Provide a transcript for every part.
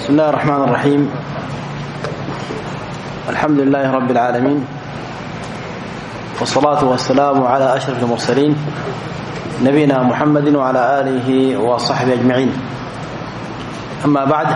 بسم الله الرحمن الرحيم. الحمد لله رب العالمين، والصلاة والسلام على أشرف المرسلين نبينا محمد وعلى آله وصحبه أجمعين. أما بعد،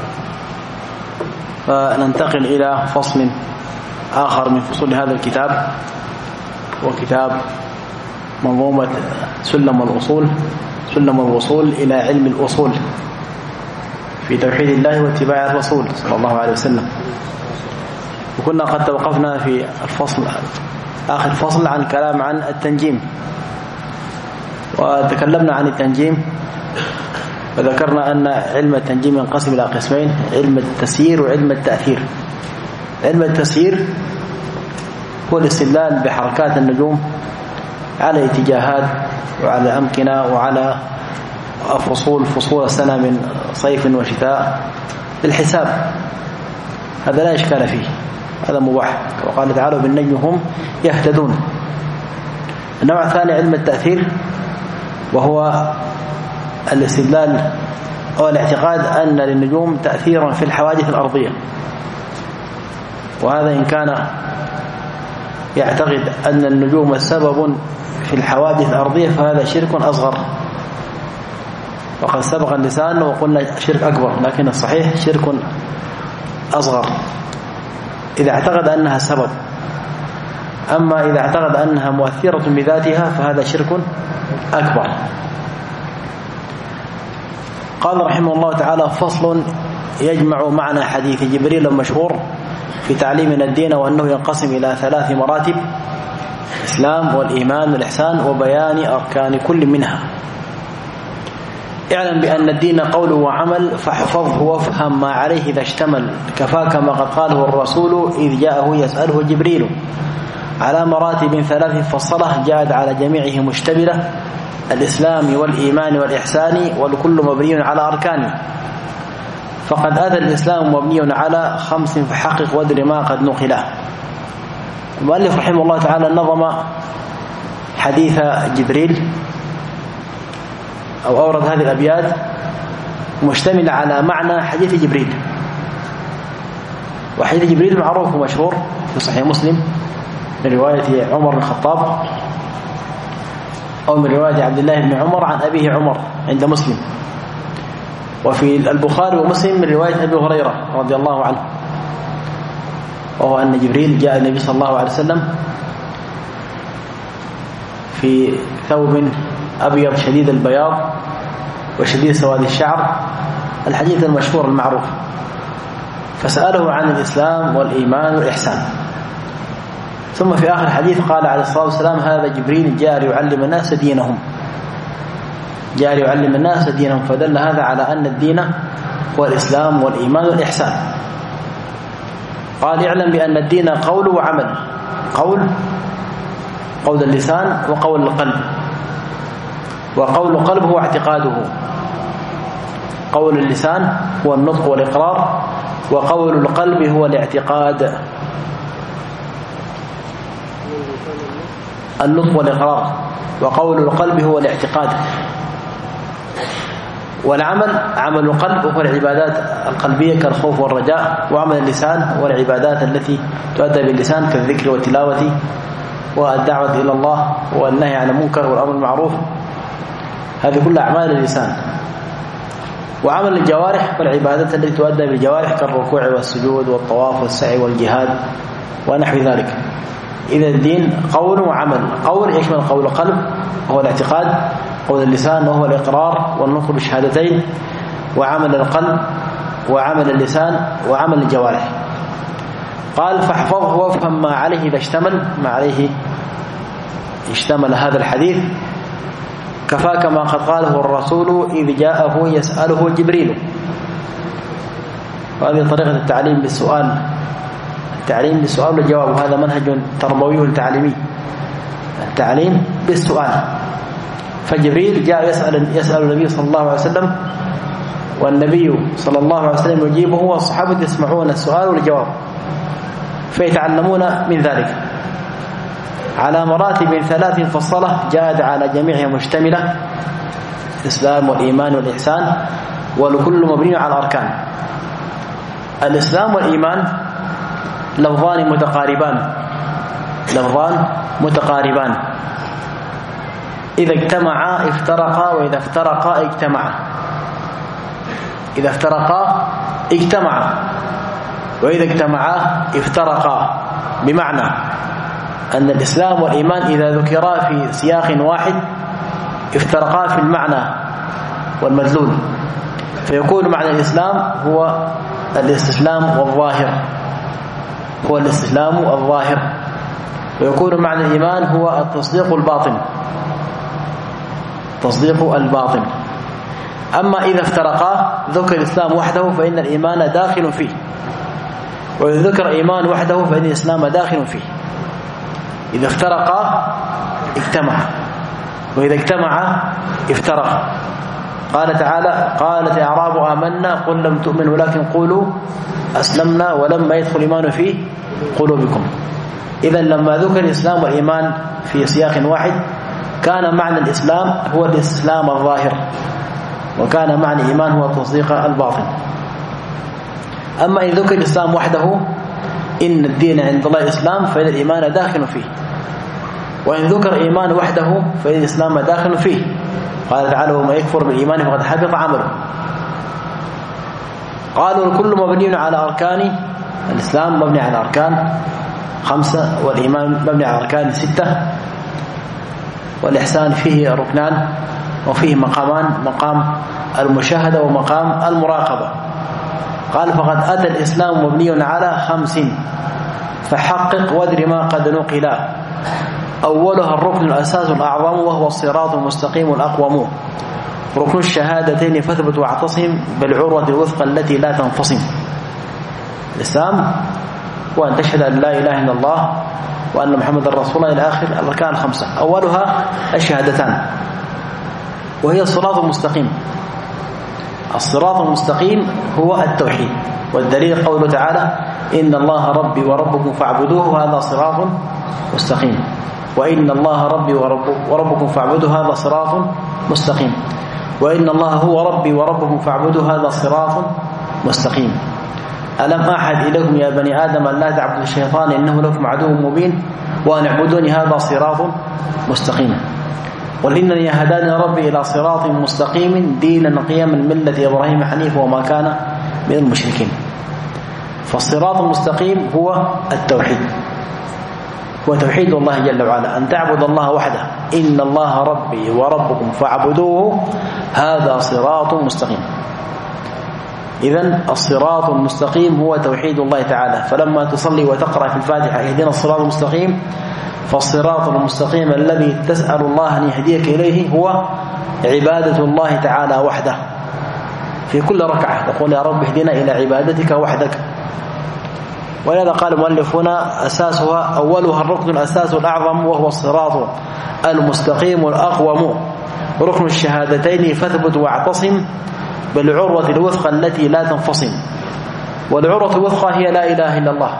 فننتقل إلى فصل آخر من فصول هذا الكتاب، وكتاب منظومة سلم الوصول إلى علم الأصول في توحيد الله واتباع الرسول صلى الله عليه وسلم. وكنا قد توقفنا في آخر فصل عن كلام عن التنجيم، وتكلمنا عن التنجيم وذكرنا أن علم التنجيم ينقسم إلى قسمين: علم التسيير وعلم التأثير. علم التسيير هو الاستدلال بحركات النجوم على اتجاهات وعلى أمكنة وعلى فصول السنة من صيف وشتاء بالحساب. هذا لا إشكال فيه، هذا مباح، وقال تعالى بالنجم هم يهتدون. النوع الثاني علم التأثير، وهو الاستدلال أو الاعتقاد أن للنجوم تأثيرا في الحوادث الأرضية، وهذا إن كان يعتقد أن النجوم سبب في الحوادث الأرضية فهذا شرك أصغر، وقد سبق اللسان وقلنا شرك أكبر، لكن الصحيح شرك أصغر إذا اعتقد أنها سبب. أما إذا اعتقد أنها مؤثرة بذاتها فهذا شرك أكبر. قال رحمه الله تعالى: فصل يجمع معنى حديث جبريل المشهور في تعليمنا الدين، وأنه ينقسم إلى 3 مراتب: الإسلام والإيمان والإحسان، وبيان أركان كل منها. اعلم بأن الدين قول وعمل، فاحفظه وافهم ما عليه إذا اشتمل، كفاك ما قد قاله الرسول إذ جاءه يسأله جبريل، على مراتب 3 فصلة جاءت على جميعه مشتملة: الإسلام والإيمان والإحسان، والكل مبني على أركانه. فقد أتى الإسلام مبني على 5 فحقق وادر ما قد نقله. المؤلف رحمه الله تعالى نظم حديث جبريل أو أورد هذه الأبيات مشتملة على معنى حديث جبريل. وحديث جبريل معروف ومشهور في صحيح مسلم من رواية عمر بن الخطاب، أو من رواية عبد الله بن عمر عن أبيه عمر عند مسلم، وفي البخاري ومسلم من رواية أبي هريرة رضي الله عنه، وهو أن جبريل جاء النبي صلى الله عليه وسلم في ثوب أبيض شديد البياض وشديد سواد الشعر، الحديث المشهور المعروف، فسأله عن الإسلام والإيمان والإحسان. ثم في آخر الحديث قال عليه الصلاة والسلام: هذا جبريل جاء ليعلم الناس دينهم، فدل هذا على أن الدين هو الإسلام والإيمان والإحسان. قال: اعلم بأن الدين قول وعمل. قول اللسان وقول القلب، وقول القلب هو اعتقاده. قول اللسان هو النطق والإقرار، وقول القلب هو الاعتقاد. النطق والإقرار، وقول القلب هو الاعتقاد. والعمل عمل القلب وهو العبادات القلبية كالخوف والرجاء، وعمل اللسان والعبادات التي تؤدى باللسان كالذكر والتلاوة والدعوة إلى الله والنهي عن المنكر والأمر بالمعروف، هذه كلها أعمال اللسان. وعمل الجوارح والعبادات التي تؤدى بالجوارح كالركوع والسجود والطواف والسعي والجهاد ونحو ذلك. إذا الدين قول وعمل. قول يشمل قول القلب وهو الاعتقاد، قول اللسان وهو الإقرار والنطق بالشهادتين، وعمل القلب وعمل اللسان وعمل الجوارح. قال: فاحفظه وافهم ما عليه إذا اشتمل هذا الحديث، كفاك ما قد قاله الرسول إذ جاءه يسأله جبريل. وهذه طريقة التعليم بالسؤال، التعليم بالسؤال والجواب، وهذا منهج تربوي تعليمي، التعليم بالسؤال. فجبريل جاء يسأل النبي صلى الله عليه وسلم، والنبي صلى الله عليه وسلم يجيبه، والصحابة يسمعون السؤال والجواب فيتعلمون من ذلك على مراتب 3 فصلة جاءت على جميعها مشتملة: الإسلام والإيمان والإحسان، والكل مبني على الأركان. الإسلام والإيمان لفظان متقاربان إذا اجتمعا افترقا وإذا افترقا اجتمعا. إذا افترقا اجتمعا وإذا اجتمعا افترقا، بمعنى أن الإسلام والإيمان إذا ذكرا في سياق واحد افترقا في المعنى والمدلول، فيكون معنى الإسلام هو الاستسلام الظاهر، ويكون معنى الإيمان هو التصديق الباطن. أما إذا افترقا ذكر الإسلام وحده فإن الإيمان داخل فيه، وإذا ذكر إيمان وحده فإن الإسلام داخل فيه. إذا افترقا اجتمع، وإذا اجتمع افترق. قال تعالى: قالت الأعراب آمنا قل لم تؤمنوا ولكن قولوا أسلمنا ولما يدخل الإيمان في قلوبكم. إذا لما ذكر الإسلام والإيمان في سياق واحد كان معنى الإسلام هو الاستسلام الظاهر، وكان معنى الإيمان هو التصديق الباطن. أما إن ذكر الإسلام وحده إن الدين عند الله الإسلام فإن الإيمان داخل فيه، وإن ذكر إيمان وحده فإن الإسلام داخل فيه. قال تعالى: وما يكفر بالإيمان فقد حبط عمله. قالوا: الكل مبني على أركان الإسلام، مبني على أركان 5، والإيمان مبني على أركان 6، والإحسان فيه ركنان وفيه مقامان: مقام المشاهدة ومقام المراقبة. قال: فقد أتى الإسلام مبني على 5 فحقق وادر ما قد نقلا. أولها الركن الأساس الأعظم وهو الصراط المستقيم الأقوم، ركن الشهادتين فاثبت واعتصم بالعروة الوثقى التي لا تنفصم. الإسلام وأن تشهد أن لا إله إلا الله وأن محمد رسول الله إلى آخر الأركان 5. أولها الشهادتان وهي الصراط المستقيم. الصراط المستقيم هو التوحيد، والدليل قوله تعالى: إن الله ربي وربكم فاعبدوه هذا صراط مستقيم. وإن الله ربي وربكم فاعبدوه هذا صراط مستقيم. وإن الله هو ربي وربكم فاعبدوه هذا صراط مستقيم. ألم أعهد إليكم يا بني آدم أن لا تعبدوا الشيطان إنه لكم عدو مبين وأن اعبدوني هذا صراط مستقيم. قل إنني هداني ربي إلى صراط مستقيم دينا قيما ملة إبراهيم حنيفا وما كان من المشركين. فالصراط المستقيم هو التوحيد، هو توحيد الله جل وعلا، أن تعبد الله وحده. إن الله ربي وربكم فاعبدوه هذا صراط مستقيم. إذن الصراط المستقيم هو توحيد الله تعالى. فلما تصلي وتقرأ في الفاتحة اهدنا الصراط المستقيم، فالصراط المستقيم الذي تسأل الله أن يهديك إليه هو عبادة الله تعالى وحده. في كل ركعة تقول: يا رب اهدنا إلى عبادتك وحدك. ولهذا قال المؤلفون: أساسها أولها الركن الأساس الأعظم وهو الصراط المستقيم الأقوم، ركن الشهادتين فاثبت واعتصم بالعروة الوثقى التي لا تنفصم. والعروة الوثقى هي لا إله إلا الله،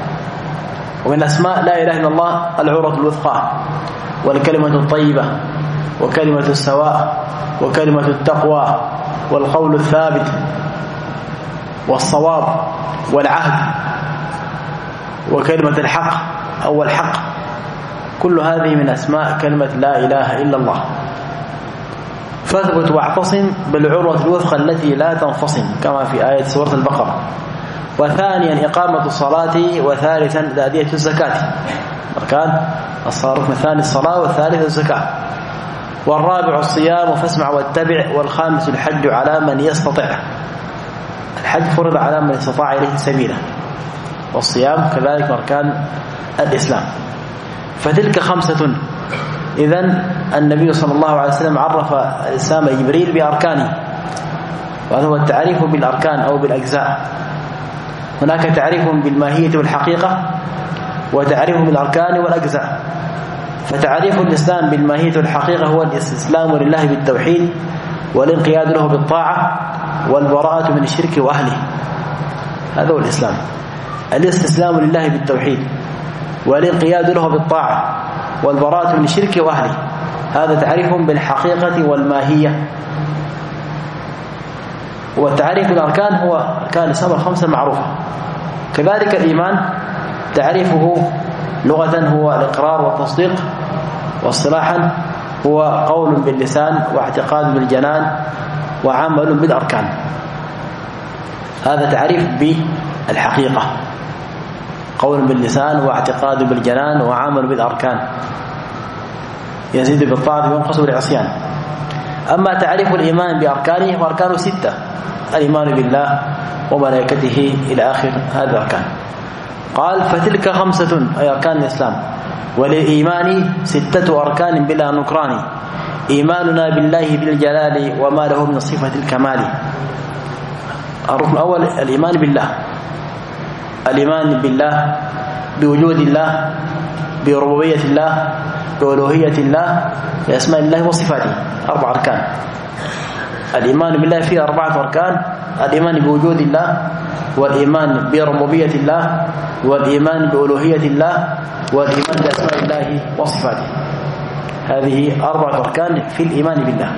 ومن أسماء لا إله إلا الله العروة الوثقى، والكلمة الطيبة، وكلمة السواء، وكلمة التقوى، والقول الثابت، والصواب، والعهد، وكلمة الحق أو الحق. كل هذه من أسماء كلمة لا إله إلا الله. فاثبت واعتصم بالعروة الوثقى التي لا تنفصم كما في آية سورة البقرة. وثانيا إقامة الصلاة، وثالثا تأدية الزكاة. أركان الصلاة: الركن الثاني الصلاة، والثالث الزكاة، والرابع الصيام فاسمع واتبع، والخامس الحج على من يستطيع. الحج فرض على من استطاع إليه سبيلا، والصيام كذلك أركان الإسلام. فتلك 5. إذن النبي صلى الله عليه وسلم عرف الإسلام جبريل بأركانه، وهذا هو التعريف بالأركان أو بالأجزاء. هناك تعريف بالماهية والحقيقة، وتعريف بالأركان والأجزاء. فتعريف الإسلام بالماهية والحقيقة هو الاستسلام لله بالتوحيد، والانقياد له بالطاعة، والبراءة من الشرك وأهله. هذا هو الإسلام، الاستسلام لله بالتوحيد، والانقياد له بالطاعة، والبراءة من الشرك وأهله. هذا تعريف بالحقيقة والماهية. وتعريف الأركان هو أركان الإسلام الخمسة المعروفة. كذلك الإيمان تعريفه لغة هو الإقرار والتصديق، واصطلاحا هو قول باللسان واعتقاد بالجنان وعمل بالأركان. هذا تعريف بالحقيقة، قول باللسان واعتقاد بالجنان وعمل بالأركان، يزيد بالطاعة وينقص بالعصيان. أما تعريف الإيمان بأركانه وأركانه 6: الإيمان بالله وملائكته إلى آخر هذه الأركان. قال: فتلك 5 أي أركان الإسلام، وللإيمان 6 أركان بلا نكران: إيماننا بالله بالجلال وما له من صفة الكمال. الركن الأول الإيمان بالله، الإيمان بالله بوجود الله، بربوبية الله، بألوهية الله، بأسماء الله وصفاته، 4 أركان. الإيمان بالله فيه 4 أركان: الإيمان بوجود الله، والإيمان بربوبية الله، والإيمان بألوهية الله، والإيمان بأسماء الله وصفاته. هذه 4 أركان في الإيمان بالله.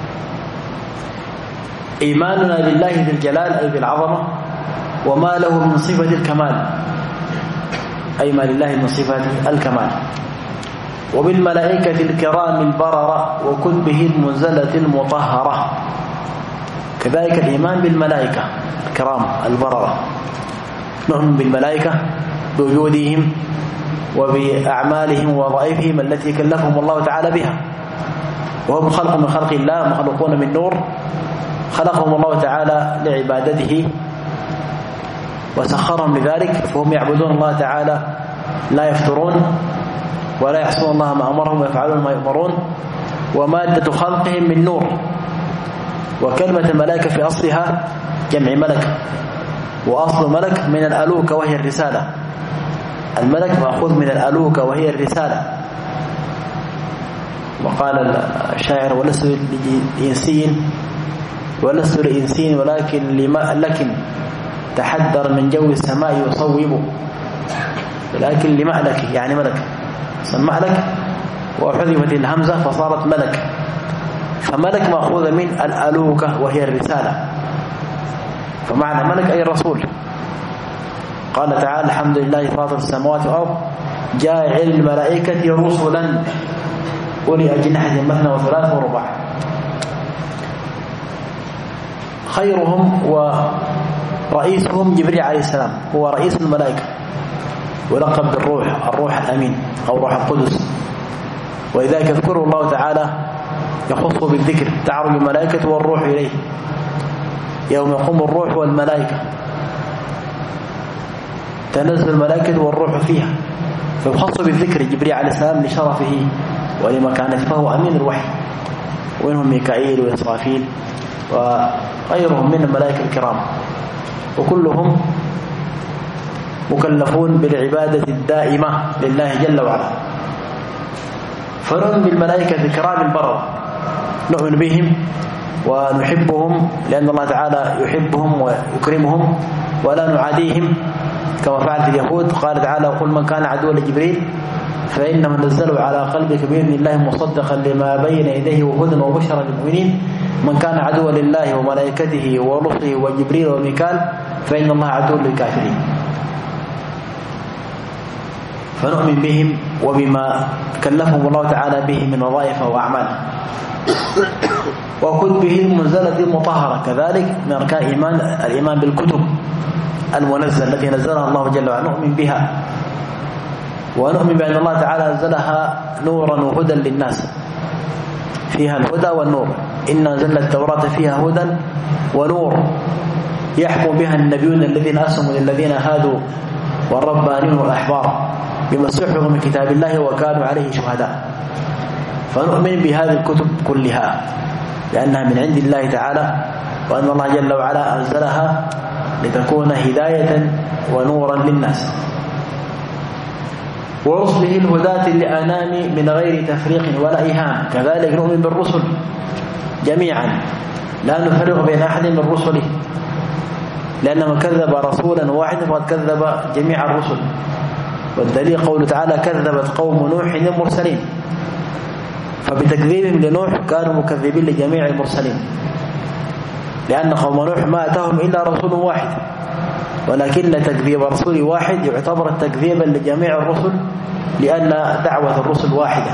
إيماننا بالله ذي الجلال أي بالعظمة، وما له من صفة الكمال أي ما لله من صفة الكمال، وبالملائكة الكرام البررة وكتبه المنزلة المطهرة. كذلك الإيمان بالملائكة الكرام البررة، نؤمن بالملائكة بوجودهم وبأعمالهم ووظائفهم التي كلفهم الله تعالى بها، وهم خلق من خلق الله، مخلوقون من نور، خلقهم الله تعالى لعبادته وسخرهم لذلك، فهم يعبدون الله تعالى لا يفترون ولا يعصون الله ما أمرهم ويفعلون ما يؤمرون. ومادة خلقهم من نور. وكلمة الملائكة في أصلها جمع ملك، وأصل ملك من الألوكة وهي الرسالة. الملك مأخوذ من الألوكة وهي الرسالة. وقال الشاعر: ولست لإنسي ولكن تحذر من جو السماء يصوب، ولكن لمعلك يعني ملك، ملك وحذفت الهمزة فصارت ملك، فملك مأخوذ من الألوكة وهي الرسالة، فمعنى ملك أي الرسول. قال تعالى: الحمد لله فاطر السماوات والأرض جاعل الملائكة رسلا أولي أجنحة مثنى وثلاث ورباع. خيرهم ورئيسهم جبريل عليه السلام، هو رئيس الملائكة، ولقب بالروح، الروح الأمين أو روح القدس. ولذلك يذكره الله تعالى يخصه بالذكر: تعرج الملائكة والروح إليه يوم يقوم الروح والملائكة، تنزل الملائكة والروح فيها، فيخص بالذكر جبريل عليه السلام لشرفه ولمكانته، فهو أمين الوحي. ومنهم ميكائيل وإسرافيل وغيرهم من الملائكة الكرام، وكلهم مكلفون بالعبادة الدائمة لله جل وعلا. فنؤمن بالملائكة الكرام البررة، نؤمن بهم ونحبهم لأن الله تعالى يحبهم ويكرمهم، ولا نعاديهم كما فعلت اليهود. قال تعالى: وقل من كان عدوا لجبريل فإنه نزله على قلبك بإذن الله مصدقا لما بين يديه وهدى وبشرى للمؤمنين. من كان عدوا لله وملائكته ورسله وجبريل وميكال فإن الله عدو للكافرين. فنؤمن بهم وبما كلفهم الله تعالى به من وظائف وأعمال. وكتبه المنزلة المطهرة كذلك من أركان الإيمان بالكتب المنزل التي نزلها الله جل وعلا، نؤمن بها، ونؤمن بأن الله تعالى أنزلها نورا وهدى للناس، فيها الهدى والنور. إنا أنزلنا التوراة فيها هدى ونور يحكم بها النبيون الذين أسلموا للذين هادوا والربانيون والأحبار بما استحفظوا من كتاب الله وكانوا عليه شهداء. فنؤمن بهذه الكتب كلها لأنها من عند الله تعالى، وأن الله جل وعلا أنزلها لتكون هداية ونورا للناس. ورسله الهداة للأنام من غير تفريق ولا إيهام. كذلك نؤمن بالرسل جميعا لا نفرق بين أحد من رسله، لأن من كذب رسولا واحدا فقد كذب جميع الرسل. والدليل قوله تعالى: كذبت قوم نوح المرسلين، فبتكذيبهم لنوح كانوا مكذبين لجميع المرسلين. لأن قوم نوح ما أتاهم إلا رسول واحد، ولكن تكذيب رسول واحد يعتبر تكذيبا لجميع الرسل، لأن دعوة الرسل واحدة.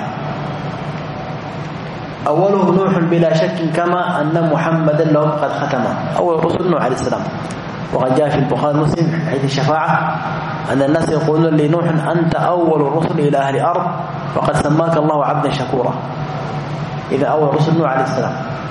أولهم نوح بلا شك، كما أن محمدا لهم قد ختم. أول الرسل نوح عليه السلام، وقد جاء في البخاري ومسلم حيث الشفاعة أن الناس يقولون لنوح أنت أول الرسل إلى أهل الأرض، وقد سماك الله عبدا شكورا. إذا أول الرسل نوح عليه السلام،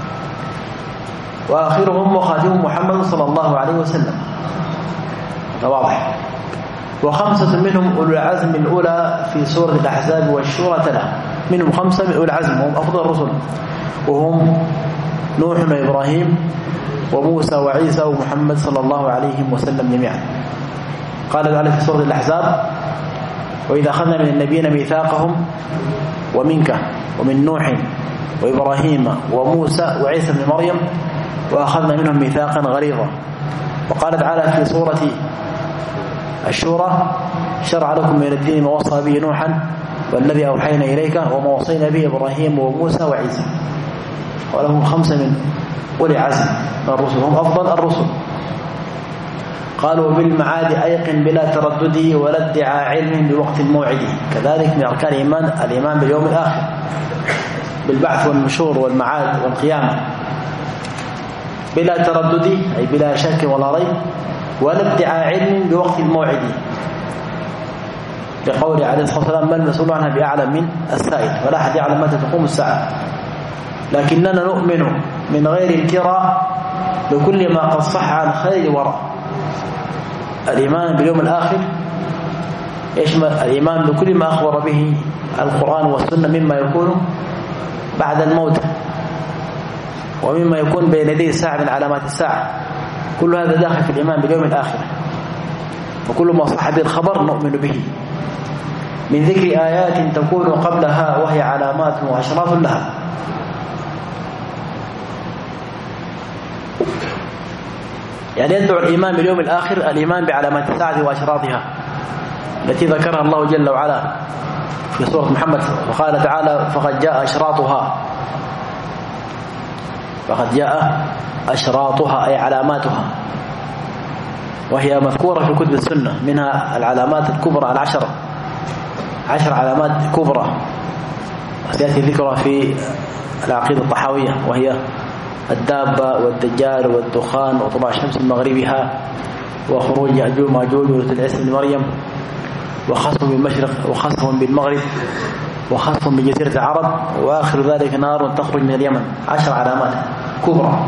وآخرهم وخاتمهم محمد صلى الله عليه وسلم. واضح. وخمسة منهم أولو العزم الأولى في سورة الأحزاب والشورى تلا، منهم خمسة من أولو العزم هم أفضل الرسل، وهم نوح وإبراهيم وموسى وعيسى ومحمد صلى الله عليه وسلم جميعا. قال تعالى في سورة الأحزاب وإذا أخذنا من النبيين ميثاقهم ومنك ومن نوح وإبراهيم وموسى وعيسى بن مريم وأخذنا منهم ميثاقا غليظا. وقال تعالى في سورة الشورى شرع لكم من الدين ما وصى به نوحا والذي أوحينا إليك وما وصينا به إبراهيم وموسى وعيسى. ولهم خمسة من أولي عزم من الرسل، هم أفضل الرسل. قالوا بالمعاد أيقن بلا تردد ولا ادعاء علم بوقت الموعد. كذلك من أركان الإيمان باليوم الآخر، بالبعث والنشور والمعاد والقيامة، بلا تردد أي بلا شك ولا ريب، ولا ادعاء علم بوقت الموعد، لقول عليه الصلاة والسلام ما المسؤول عنها بأعلم من السائل، ولا أحد يعلم متى تقوم الساعة. لكننا نؤمن من غير انكراء بكل ما قد صح عن خير وراء. الإيمان باليوم الآخر يشمل الإيمان بكل ما أخبر به القرآن والسنة مما يكون بعد الموت ومما يكون بين يدي الساعة من علامات الساعة. كل هذا داخل في الإيمان باليوم الآخر، وكل ما صح به الخبر نؤمن به من ذكر آيات تكون قبلها وهي علامات وأشراف لها. يعني يدعو الإيمان باليوم الآخر الإيمان بعلامات الساعة وأشراطها التي ذكرها الله جل وعلا في سورة محمد، وقال تعالى فقد جاء أشراطها، فقد جاء أشراطها أي علاماتها، وهي مذكورة في كتب السنة، منها العلامات الكبرى 10 علامات كبرى سيأتي ذكرها في العقيدة الطحاوية، وهي الدابة والدجال والدخان وطلوع الشمس من مغربها وخروج يأجوج وماجوج ونزول عيسى بن مريم وخصم بالمشرق وخصم بالمغرب وخصم بجزيرة العرب وآخر ذلك نار تخرج من اليمن. 10 علامات كبرى.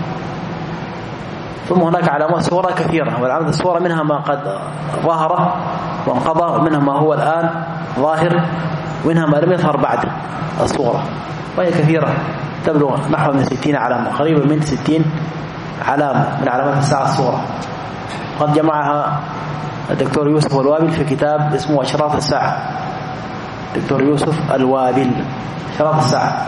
ثم هناك علامات صورة كثيرة، والعلامات الصورة منها ما قد ظهر وانقضى، ومنها ما هو الآن ظاهر، ومنها ما لم يظهر بعد الصورة، وهي كثيرة تبلغ نحو من 60 علامة، قريبا من 60 علامة من علامات الساعة الصورة. قد جمعها الدكتور يوسف الوابل في كتاب اسمه أشراط الساعة. دكتور يوسف الوابل أشراط الساعة.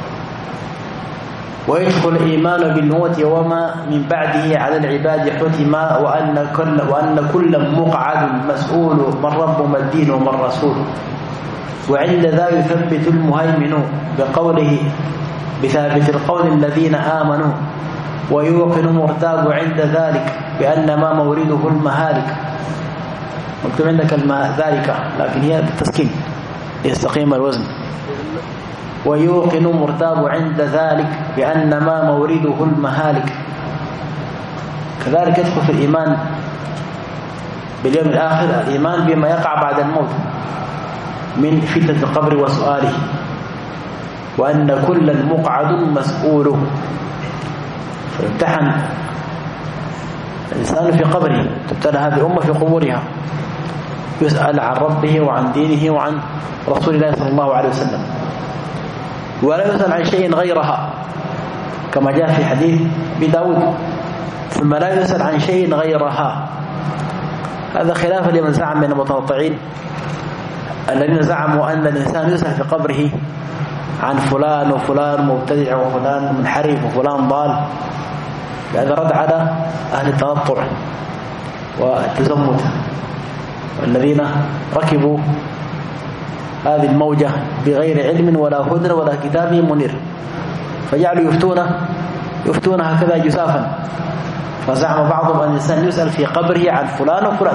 ويدخل الإيمان بالموت وما من بعده على العباد حتما، وأن كل مقعد مسؤول من رب ما الدين وما الرسول. وعند ذا يثبت المهيمن بقوله بثابت القول الذين آمنوا، ويوقن مرتاب عند ذلك بأن ما مورده المهالك. مكتوب عندك ذلك لكن هي بالتسكين يستقيم الوزن. ويوقن مرتاب عند ذلك بأن ما مورده المهالك. كذلك يدخل في الإيمان باليوم الآخر الإيمان بما يقع بعد الموت من فتنة القبر وسؤاله، وأن كل مقعد مسؤول. فيمتحن الإنسان في قبره، تبتلى هذه الأمة في قبورها، يسأل عن ربه وعن دينه وعن رسول الله صلى الله عليه وسلم، ولا يسأل عن شيء غيرها كما جاء في حديث بداود، ثم لا يسأل عن شيء غيرها. هذا خلافا لمن زعم من المتنطعين الذين زعموا أن الإنسان يسأل في قبره عن فلان وفلان مبتدع وفلان منحرف وفلان ضال. هذا رد على أهل التنطع والتزمت والذين ركبوا هذه الموجة بغير علم ولا هدى ولا كتاب منير، فجعلوا يفتون يفتون هكذا جسافا. فزعم بعضهم أن الإنسان يسأل في قبره عن فلان وفلان،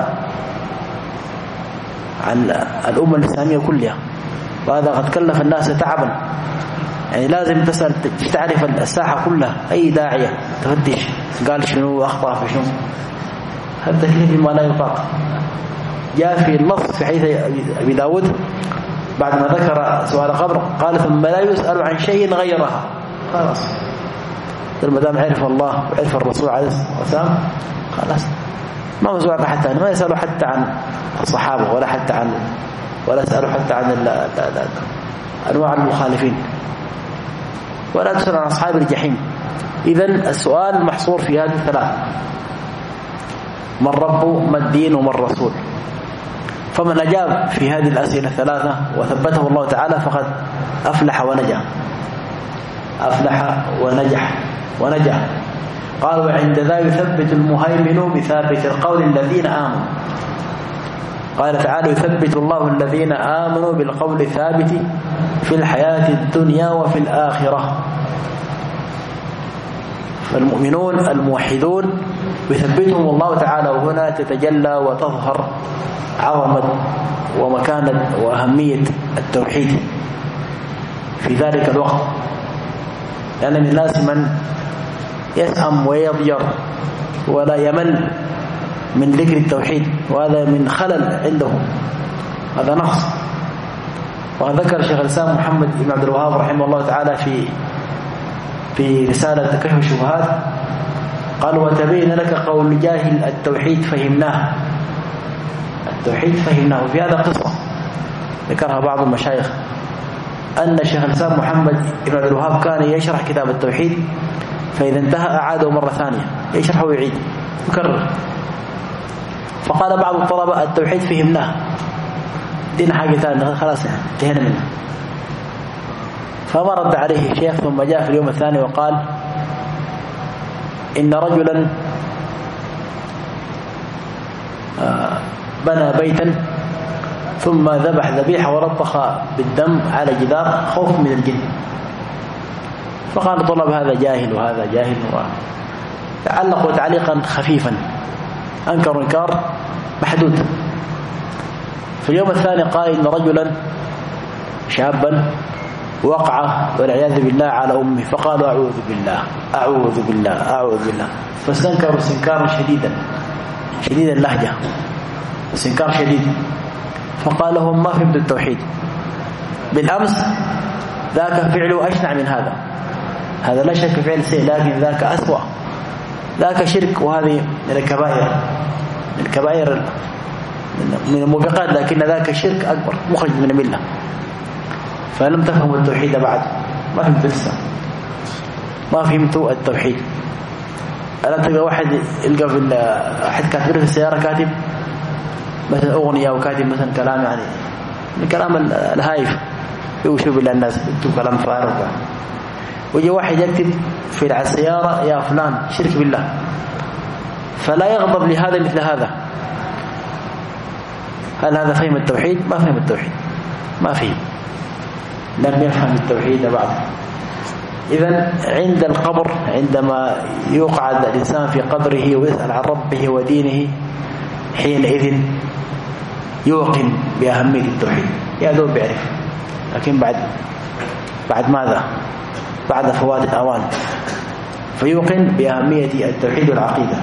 عن الأمة الإسلامية كلها، وهذا قد كلف الناس تعبا. يعني لازم تسأل تعرف الساحة كلها، أي داعية تفتش قال شنو وأخطأ في شنو. هذا تكليف ما لا يطاق. جاء في النص في حديث أبي داود بعد ما ذكر سؤال قبر قال ثم لا يسأل عن شيء غيرها. خلاص ما دام عرف الله وعرف الرسول عليه الصلاة والسلام خلاص ما مسؤول حتى ما يسألوا حتى عن الصحابة ولا يسألوا حتى عن أنواع المخالفين، ولا تسأل عن أصحاب الجحيم. إذن السؤال محصور في هذه الثلاث: من رب، ما الدين، وما الرسول. فمن أجاب في هذه الأسئلة الثلاثة وثبته الله تعالى فقد أفلح ونجح. قال: وعند ذا يثبت المهيمن بثابت القول الذين آمنوا. قال تعالى: يثبت الله الذين آمنوا بالقول الثابت في الحياة الدنيا وفي الآخرة. فالمؤمنون الموحدون يثبتهم الله تعالى، وهنا تتجلى وتظهر عظمة ومكانة وأهمية التوحيد في ذلك الوقت. لأن من الناس من يسأم ويضجر ولا يمل من ذكر التوحيد، وهذا من خلل عندهم، هذا نقص. وذكر شيخ الإسلام محمد بن عبد الوهاب رحمه الله تعالى في رسالة كشف الشبهات قال: وتبين لك قول جاهل التوحيد فهمناه. وفي هذا قصة ذكرها بعض المشايخ أن الشيخ الإسلام محمد بن عبد الوهاب كان يشرح كتاب التوحيد، فإذا انتهى أعاده مرة ثانية يشرح ويعيد يكرر. فقال بعض الطلبة: التوحيد فهمناه، دين حاجة ثانية خلاص انتهينا منه. فما رد عليه الشيخ، ثم جاء في اليوم الثاني وقال: إن رجلا بنى بيتا ثم ذبح ذبيحة ورطخ بالدم على جدار خوف من الجن. فقال الطلب: هذا جاهل وهذا جاهل، تعلقوا تعليقا خفيفا، أنكروا إنكار محدود. في اليوم الثاني قال: إن رجلا شابا وقع والعياذ بالله على أمه، فقالوا: أعوذ بالله. فاستنكروا استنكارا شديد اللهجة، استنكار شديد. فقال لهم: ما فهمت التوحيد، بالأمس ذاك فعله أشنع من هذا لا شك فعل سيء، لكن ذاك أسوأ، ذاك شرك، وهذه من الكبائر من الموبقات، لكن ذاك شرك أكبر مخرج من الملة. فلم تفهموا التوحيد بعد، ما فهمت لسه، ما فهمتوا التوحيد. ألا تلقى واحد يلقى في أحد كاتب في السيارة كاتب مثلا أغنية أو كاتب مثلا كلام، يعني الكلام الهايف يوشوا بالله الناس يكتب كلام فارغ. ويجي واحد يكتب في السيارة: يا فلان، شرك بالله. فلا يغضب لهذا مثل هذا. هل هذا فهم التوحيد؟ ما فهم التوحيد، ما فهم، لم يفهم التوحيد بعد. إذن عند القبر، عندما يقعد الإنسان في قبره ويسأل عن ربه ودينه، حينئذ يوقن بأهمية التوحيد. يا دوب بيعرف، لكن بعد ماذا؟ بعد فوات الأوان. فيوقن بأهمية التوحيد والعقيدة.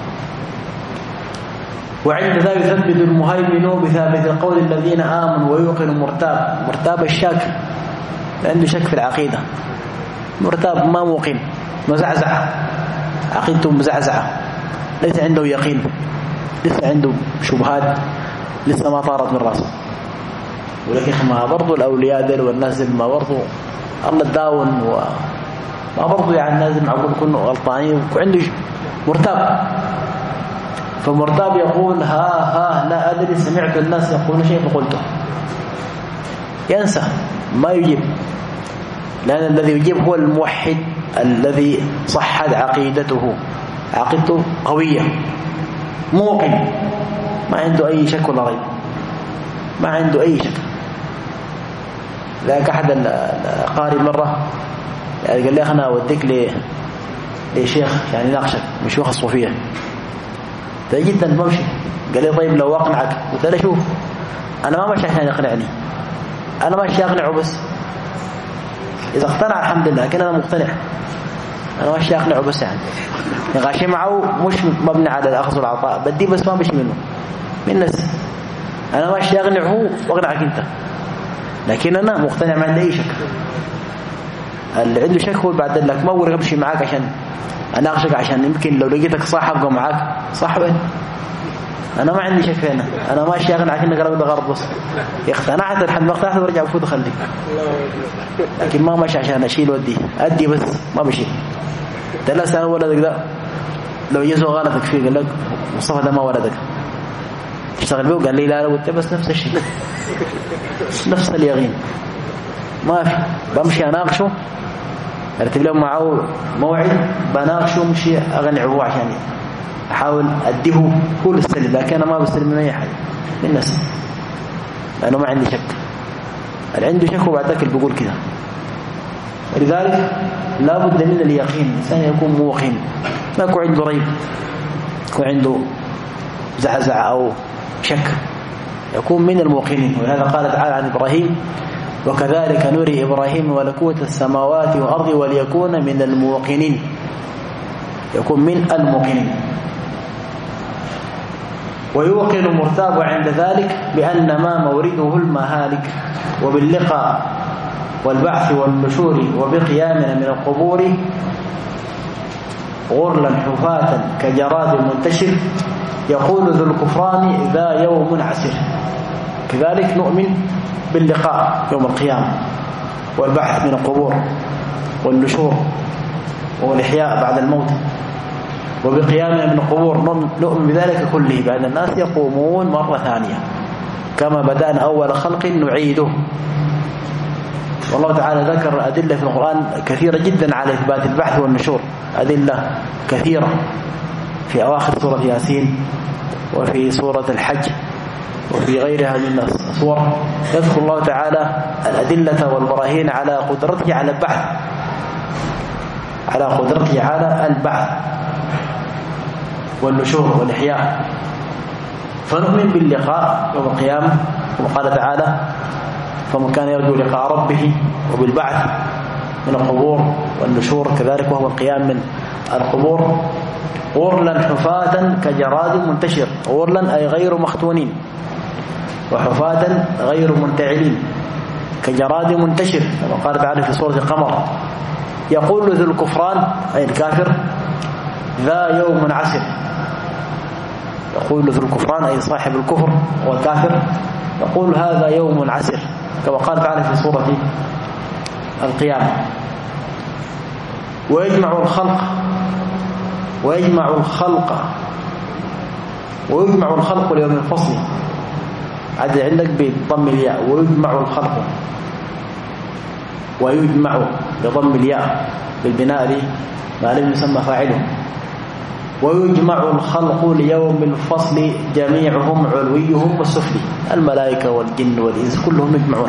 وعند ذا يثبت المهيمن بثابت القول الذين آمنوا ويوقن مرتاب الشاك، عنده شك في العقيدة، مرتاب ما موقن، مزعزع، عقيدته مزعزعة، ليس عنده يقين، لسه عنده شبهات لسه ما طارت من راسه. ولكن ما برضو الأولياء دل والناس ما برضو الله داون، وما برضو يعني لازم عقول كله غلطانين، وعنده مرتاب. فمرتاب يقول: ها لا أدري، سمعت الناس يقولون شيء فقلته. ينسى، ما يجيب، لأن الذي يجيب هو الموحد الذي صحت عقيدته قوية، موقن، ما عنده أي شك ولا ريب، ما عنده أي شك. ذاك أحد القارئ مرة يعني قال لي: أنا أوديك لشيخ يعني ناقشك من شيوخ الصوفية جدا بمشي، قال لي طيب لو أقنعك، قلت له شوف أنا ما ماشي عشان يقنعني، أنا ماشي أقنعه بس، إذا اقتنع الحمد لله، لكن أنا مقتنع، أنا ماشي أقنعه بس يعني نقاشي معه مش مبني على الأخذ والعطاء، بدي بس ما بشي منه من نفسي، أنا ماشي أقنعه وأقنعك أنت، لكن أنا مقتنع ما عندي أي شك. اللي عنده شك هو بعد لك ما أقول أمشي معاك عشان أناقشك، عشان يمكن لو لقيتك صاحب أبقى معاك صاحبين، أنا ما عندي شك هنا، أنا ماشي أقنعك إنك أنا بدي غرض بس، اقتنعت الحمد لله اقتنعت وارجع وفوت أخليك، لكن ما ماشي عشان أشيل ودي أدي بس ما بشيل. 3 سنة ولدك ده لو يزوى غلطك فيه قال لك مصطفى ده ما ولدك تشتغل به، قال لي لا قلت بس نفس الشيء نفس اليقين ما في، بمشي أناقشه ارتب لهم معه موعد بناقشه مشي أغنعه عشان أحاول أديه هو للسلم، لكن أنا ما بستلم من أي حاجة من الناس لأنه ما عندي شك. اللي عنده شك وبعد ذلك اللي بيقول كده، ولذلك لا بد من اليقين، الإنسان يكون موقن، ما يكون عنده ريب، يكون عنده زعزع أو شك، يكون من الموقنين. ولهذا قال تعالى عن إبراهيم وكذلك نري إبراهيم ملكوت السماوات والأرض وليكون من الموقنين، يكون من الموقنين. ويوقن مرتاب عند ذلك بأن ما مورده المهالك، وباللقاء والبعث والنشور وبقيامنا من القبور غرلا حفاة كجراد منتشر، يقول ذو الكفران ذا يوم عسر. كذلك نؤمن باللقاء يوم القيامة والبحث من القبور والنشور والإحياء بعد الموت، وبقيامنا من القبور نؤمن بذلك كله، بأن الناس يقومون مرة ثانية كما بدأنا أول خلق نعيده. والله تعالى ذكر أدلة في القرآن كثيرة جدا على إثبات البحث والنشور، أدلة كثيرة في أواخر سورة ياسين وفي سورة الحج وفي غيرها من الصور، يذكر الله تعالى الأدلة والبراهين على قدرته على البحث، على قدرته على البحث والنشور والإحياء. فنؤمن باللقاء يوم القيامة، وقال تعالى فمن كان يرجو لقاء ربه، وبالبعث من القبور والنشور كذلك وهو القيام من القبور، غرلا حفاة كجراد منتشر، غرلا أي غير مختونين، وحفاة غير منتعلين، كجراد منتشر كما قال تعالى في سورة القمر. يقول ذو الكفران أي الكافر ذا يوم عسر، يقول ذو الكفران أي صاحب الكفر والكافر يقول هذا يوم عسر كما قال تعالى في سورة القيامة. ويجمع الخلق ليوم الفصل، عدد عندك بضم الياء، ويجمع بضم الياء بالبناء ما لم يسمى فاعله. ويجمع الخلق ليوم الفصل جميعهم علويهم والسفلي، الملائكة والجن والإنس كلهم يجمعون،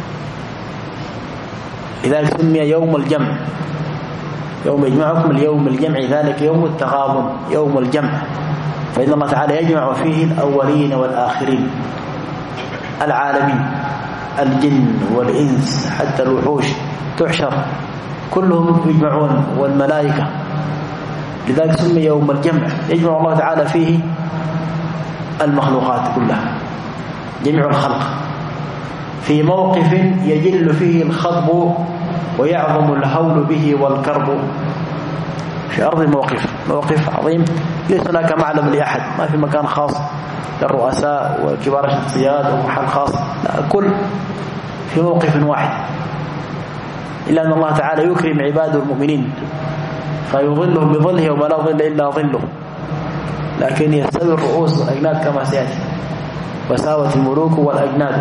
لذلك سمي يوم الجمع، يوم يجمعكم اليوم الجمع، ذلك يوم التغابن يوم الجمع، فإن الله تعالى يجمع فيه الأولين والآخرين، العالمين، الجن والإنس حتى الوحوش تحشر كلهم يجمعون، والملائكة، لذلك سمي يوم الجمع، يجمع الله تعالى فيه المخلوقات كلها، جميع الخلق في موقف يجل فيه الخطب ويعظم الهول به والكرب. في أرض موقف عظيم ليس هناك معلم لأحد، ما في مكان خاص للرؤساء وكبار الشخصيات ومحل خاص، لا، كل في موقف واحد، إلا أن الله تعالى يكرم عباده المؤمنين فيظلهم بظله وما لا ظل إلا ظله، لكن يستوي الرؤوس والأجناد كما سيأتي، وساوت الملوك والأجناد.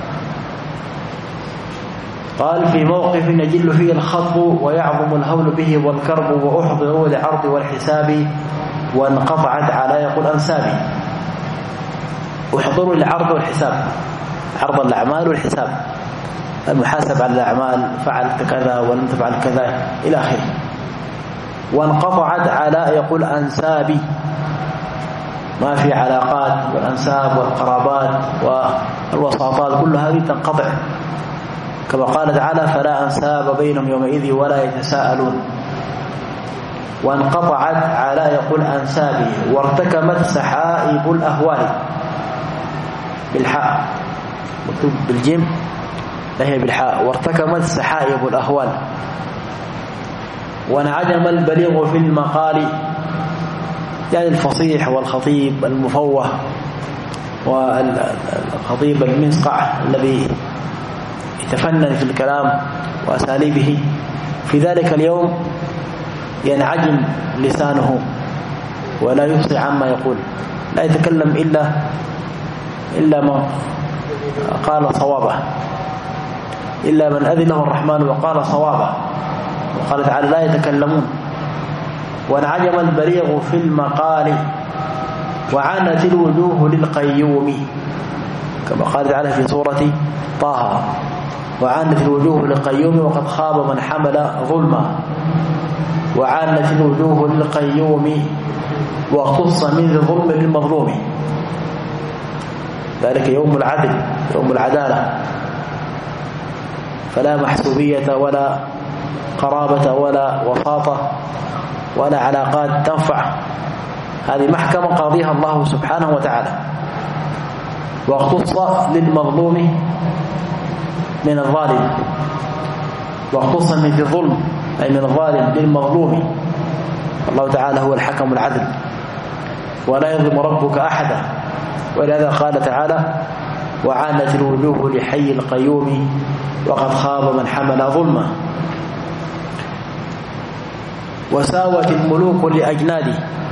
قال في موقف يجل فيه الخطب ويعظم الهول به والكرب، وأحضروا لعرض والحساب وانقطعت على يقول أنسابي. أحضروا لعرض والحساب، عرض الأعمال والحساب، المحاسب على الأعمال، فعلت كذا ولم تفعل كذا إلى آخره. وانقطعت علاء يقول أنسابي، ما في علاقات، والأنساب والقرابات والوساطات كل هذه تنقطع، كما قال تعالى فلا أنساب بينهم يومئذ ولا يتساءلون. وانقطعت علاء يقول أنسابي، وارتكمت سحائب الأهوال بالحاء، مكتوب بالجيم لا هي بالحاء، وارتكمت سحائب الأهوال. وانعجم البليغ في المقال، يعني الفصيح والخطيب المفوه والخطيب المنصقع الذي يتفنن في الكلام وأساليبه، في ذلك اليوم ينعجم لسانه ولا يفصح عما يقول، لا يتكلم إلا من قال صوابه، إلا من أذن له الرحمن وقال صوابه. وقال تعالى لا يتكلمون. وانعجم البليغ في المقال، وعنت الوجوه للقيوم، كما قال تعالى في سورة طه وعنت الوجوه للقيوم وقد خاب من حمل ظلما. وعنت الوجوه للقيوم واختص من الظلم للمظلوم، ذلك يوم العدل يوم العدالة، فلا محسوبية ولا قرابة ولا وساطة ولا علاقات تنفع، هذه محكمة قاضيها الله سبحانه وتعالى. واختص للمظلوم من الظالم، واختص من الظلم أي من الظالم للمظلوم، الله تعالى هو الحكم العدل ولا يظلم ربك أحدا. ولهذا قال تعالى وعانت الوجوه لحي القيوم وقد خاب من حمل ظلما. وساوت الملوك لأجنادي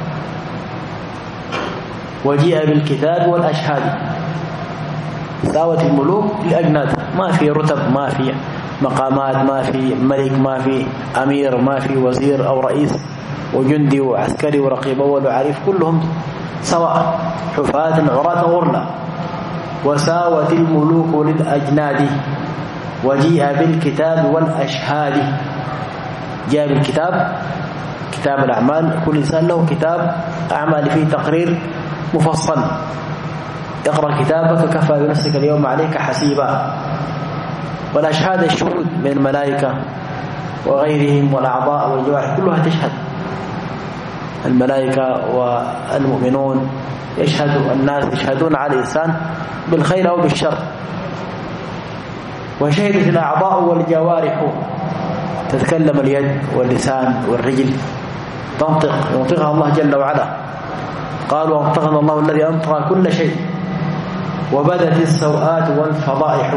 وجيء بالكتاب والأشهاد. ساوت الملوك لأجناد، ما في رتب، ما في مقامات، ما في ملك، ما في أمير، ما في وزير أو رئيس وجندي وعسكري ورقيب أول وعريف، كلهم سواء حفاة عراة غرلا. وساوت الملوك للأجناد وجيء بالكتاب والأشهاد. جاء بالكتاب كتاب الأعمال، كل إنسان له كتاب أعمال فيه تقرير مفصل، اقرأ كتابك كفى بنفسك اليوم عليك حسيبا. والأشهاد الشهود من الملائكة وغيرهم والأعضاء والجوارح كلها تشهد، الملائكة والمؤمنون يشهد، الناس يشهدون على الإنسان بالخير أو بالشر. وشهدت الأعضاء والجوارح، تتكلم اليد واللسان والرجل، ينطقها الله جل وعلا. قال وانطقنا الله الذي أنطق كل شيء. وبدت السوءات والفضائح،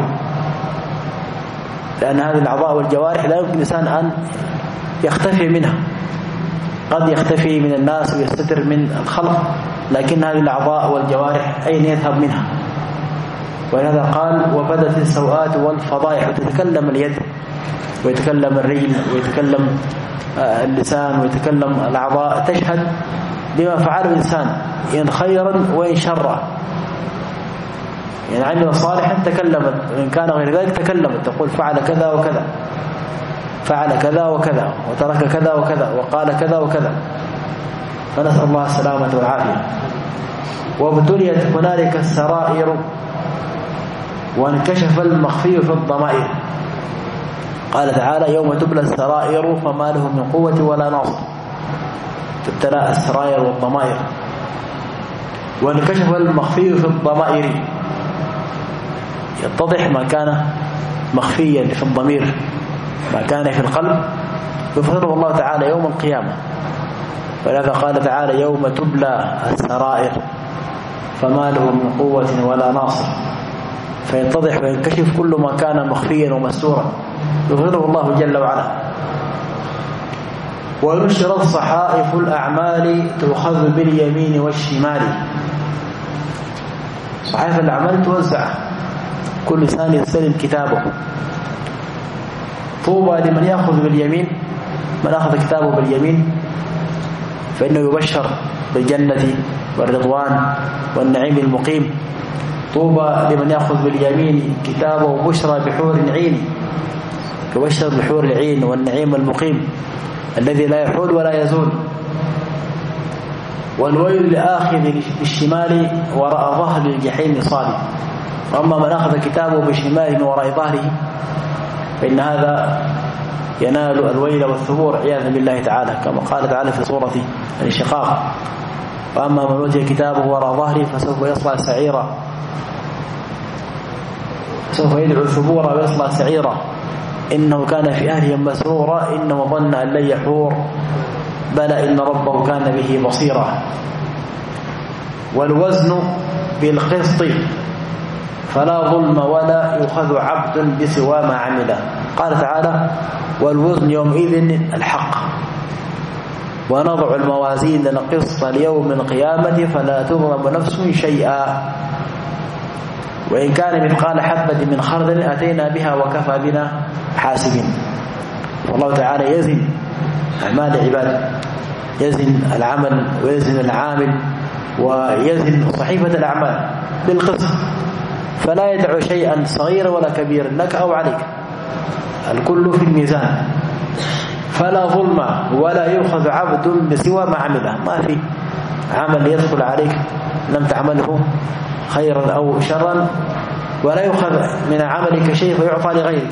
لأن هذه الأعضاء والجوارح لا يمكن الإنسان أن يختفي منها، قد يختفي من الناس ويستتر من الخلق، لكن هذه الأعضاء والجوارح أين يذهب منها؟ ولهذا قال وبدت السوءات والفضائح، تتكلم اليد ويتكلم الرجل ويتكلم اللسان ويتكلم الأعضاء، تشهد بما فعله الإنسان إن خيرا وإن شرا. يعني عمل صالحا تكلمت، وإن كان غير ذلك تكلمت، تقول فعل كذا وكذا، فعل كذا وكذا، وترك كذا وكذا، وقال كذا وكذا، فنسأل الله السلامة والعافية. وابتليت هنالك السرائر وانكشف المخفي في الضمائر. قال تعالى يوم تبلى السرائر فما له من قوة ولا ناصر، تبتلى السرائر والضمائر. وانكشف المخفي في الضمائر، يتضح ما كان مخفيا في الضمير، ما كان في القلب يظهره الله تعالى يوم القيامة. ولذا قال تعالى يوم تبلى السرائر فما له من قوة ولا ناصر، فيتضح وينكشف كل ما كان مخفيا ومستورا، يظهره الله جل وعلا. ونشرت صحائف الأعمال تؤخذ باليمين والشمال. صحائف الأعمال توزع، كل إنسان يستلم كتابه. طوبى لمن يأخذ باليمين، من أخذ كتابه باليمين فإنه يبشر بالجنة والرضوان والنعيم المقيم. طوبى لمن يأخذ باليمين كتابه بشرى بحور عين، يبشر بحور العين والنعيم المقيم. الذي لا يحول ولا يزول. والويل لآخذ بالشمال وراء ظهر الجحيم صادق. وأما من أخذ كتابه بالشمال من وراء ظهره فإن هذا ينال الويل والثبور عياذا بالله تعالى، كما قال تعالى في سورة الانشقاق: وأما من أوتي كتابه وراء ظهره فسوف يصلى سعيرا، سوف يدعو ثبورا ويصلى سعيرا، إنه كان في أهله مسرورا، إنه ظن أن لن يحور، بلى إن ربه كان به بصيرا. والوزن بالقسط فلا ظلم ولا يؤخذ عبد بسوى ما عمل. قال تعالى: والوزن يومئذ الحق ونضع الموازين القسط ليوم القيامة فلا تظلم نفس شيئا وإن كان مثقال حبة من خردل أتينا بها وكفى بنا حاسبين. والله تعالى يزن أعمال العباد، يزن العمل ويزن العامل ويزن صحيفة الأعمال بالقسط، فلا يدع شيئا صغيرا ولا كبيرا لك أو عليك، الكل في الميزان، فلا ظلم ولا يؤخذ عبد بسوى ما عمله. ما في عمل يدخل عليك لم تعمله خيرا أو شرا، ولا يؤخذ من عملك شيء فيعطى لغيرك.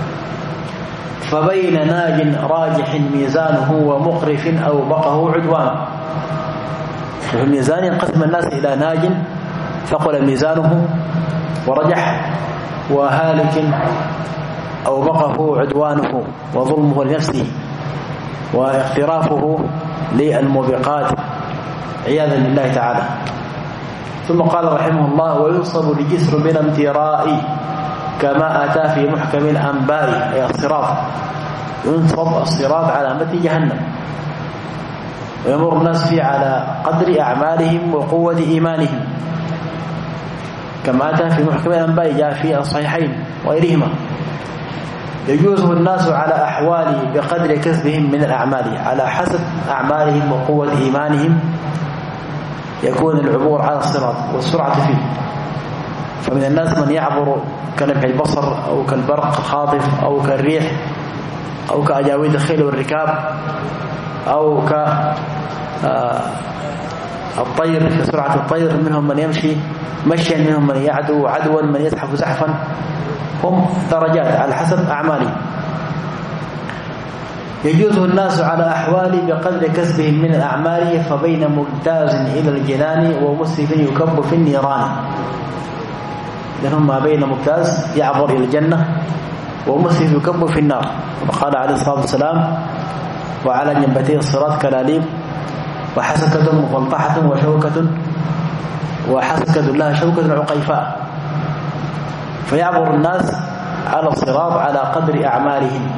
فبين ناج راجح ميزانه ومقرف أو بقه عدوان. في الميزان ينقسم الناس إلى ناج ثقل ميزانه ورجح، وهالك أو بقه عدوانه وظلمه لنفسه واقترافه للموبقات عياذا بالله تعالى. ثم قال رحمه الله: وينصب لجسر بلا امتراء كما أتى في محكم الأنباء، أي الصراط. ينصب الصراط على متن جهنم، ويمر الناس فيه على قدر أعمالهم وقوة إيمانهم، كما أتى في محكم الأنباء، جاء في الصحيحين وغيرهما. يجوزه الناس على أحوال بقدر كسبهم من الأعمال، على حسب أعمالهم وقوة إيمانهم يكون العبور على الصراط والسرعة فيه. فمن الناس من يعبر كلمح البصر أو كالبرق الخاطف أو كالريح أو كأجاويد الخيل والركاب أو كالطير في سرعة الطير. منهم من يمشي مشيا، منهم من يعدو عدوا، من يزحف زحفا. هم درجات على حسب أعمالهم. يجوزه الناس على أحوال بقدر كسبهم من الأعمال، فبين مجتاز إلى الجنان ومسرف يكب في النيران. لأنهم ما بين مجتاز يعبر إلى الجنة ومسرف يكب في النار. وقال عليه الصلاة والسلام: وعلى جنبتي الصراط كلاليب وحسكة مفلطحة وحسكة لها شوكة عقيفاء. فيعبر الناس على الصراط على قدر أعمالهم.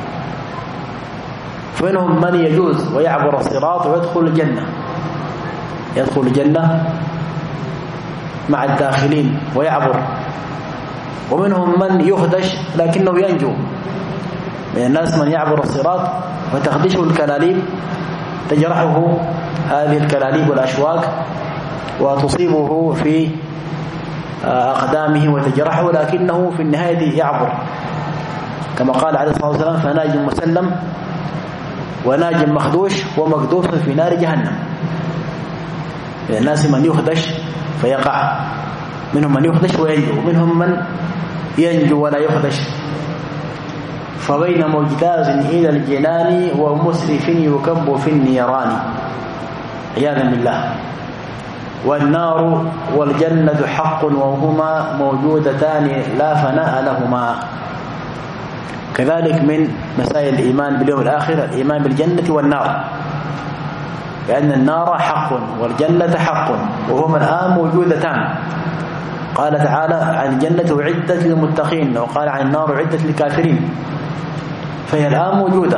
فمنهم من يجوز ويعبر الصراط ويدخل الجنة، يدخل الجنة مع الداخلين ويعبر. ومنهم من يخدش لكنه ينجو. من الناس من يعبر الصراط فتخدشه الكلاليب، تجرحه هذه الكلاليب والأشواك وتصيبه في أقدامه وتجرحه، لكنه في النهاية يعبر، كما قال عليه الصلاة والسلام: فناج مسلم وناج مخدوش ومكدوس في نار جهنم. من الناس من يخدش فيقع، منهم من يخدش وينجو، ومنهم من ينجو ولا يخدش. فبين مجتاز إلى الجنان ومسرف يكب في النيران عياذا بالله. والنار والجنة حق وهما موجودتان لا فناء لهما. كذلك من مسائل الإيمان باليوم الآخر الإيمان بالجنة والنار، لأن النار حق والجنة حق وهما الآن موجودتان. قال تعالى عن الجنة أعدت للمتقين، وقال عن النار أعدت للكافرين، فهي الآن موجودة.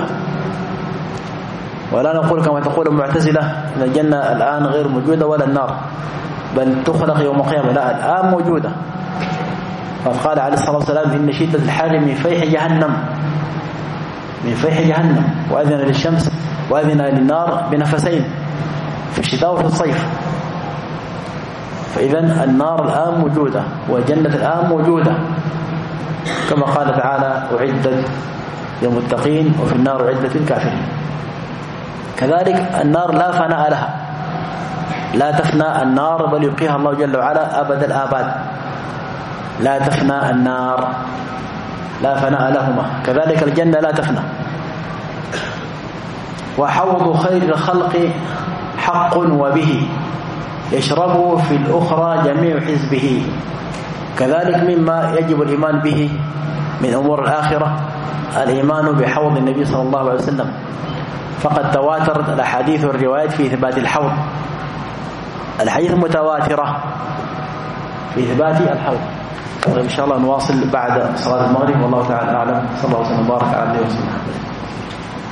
ولا نقول كما تقول المعتزلة أن الجنة الآن غير موجودة ولا النار، بل تخلق يوم القيامة. لا، الآن موجودة. فقال عليه الصلاة والسلام: إن شدة الحر من فيح جهنم، من فيح جهنم. وأذن للشمس وأذن للنار بنفسين، في الشتاء وفي الصيف. فإذا النار الآن موجودة والجنة الآن موجودة، كما قال تعالى: أعدت للمتقين، وفي النار أعدت للكافرين. كذلك النار لا فناء لها، لا تفنى النار بل يبقيها الله جل وعلا أبد الآباد، لا تفنى النار، لا فناء لهما. كذلك الجنة لا تفنى. وحوض خير الخلق حق وبه يشربه في الأخرى جميع حزبه. كذلك مما يجب الإيمان به من أمور الآخرة الإيمان بحوض النبي صلى الله عليه وسلم، فقد تواترت الأحاديث والروايات في إثبات الحوض، الحديث متواترة في إثبات الحوض. وإن شاء الله نواصل بعد صلاة المغرب، والله تعالى أعلم. صلى الله وسلم وبارك على النبي وسلم.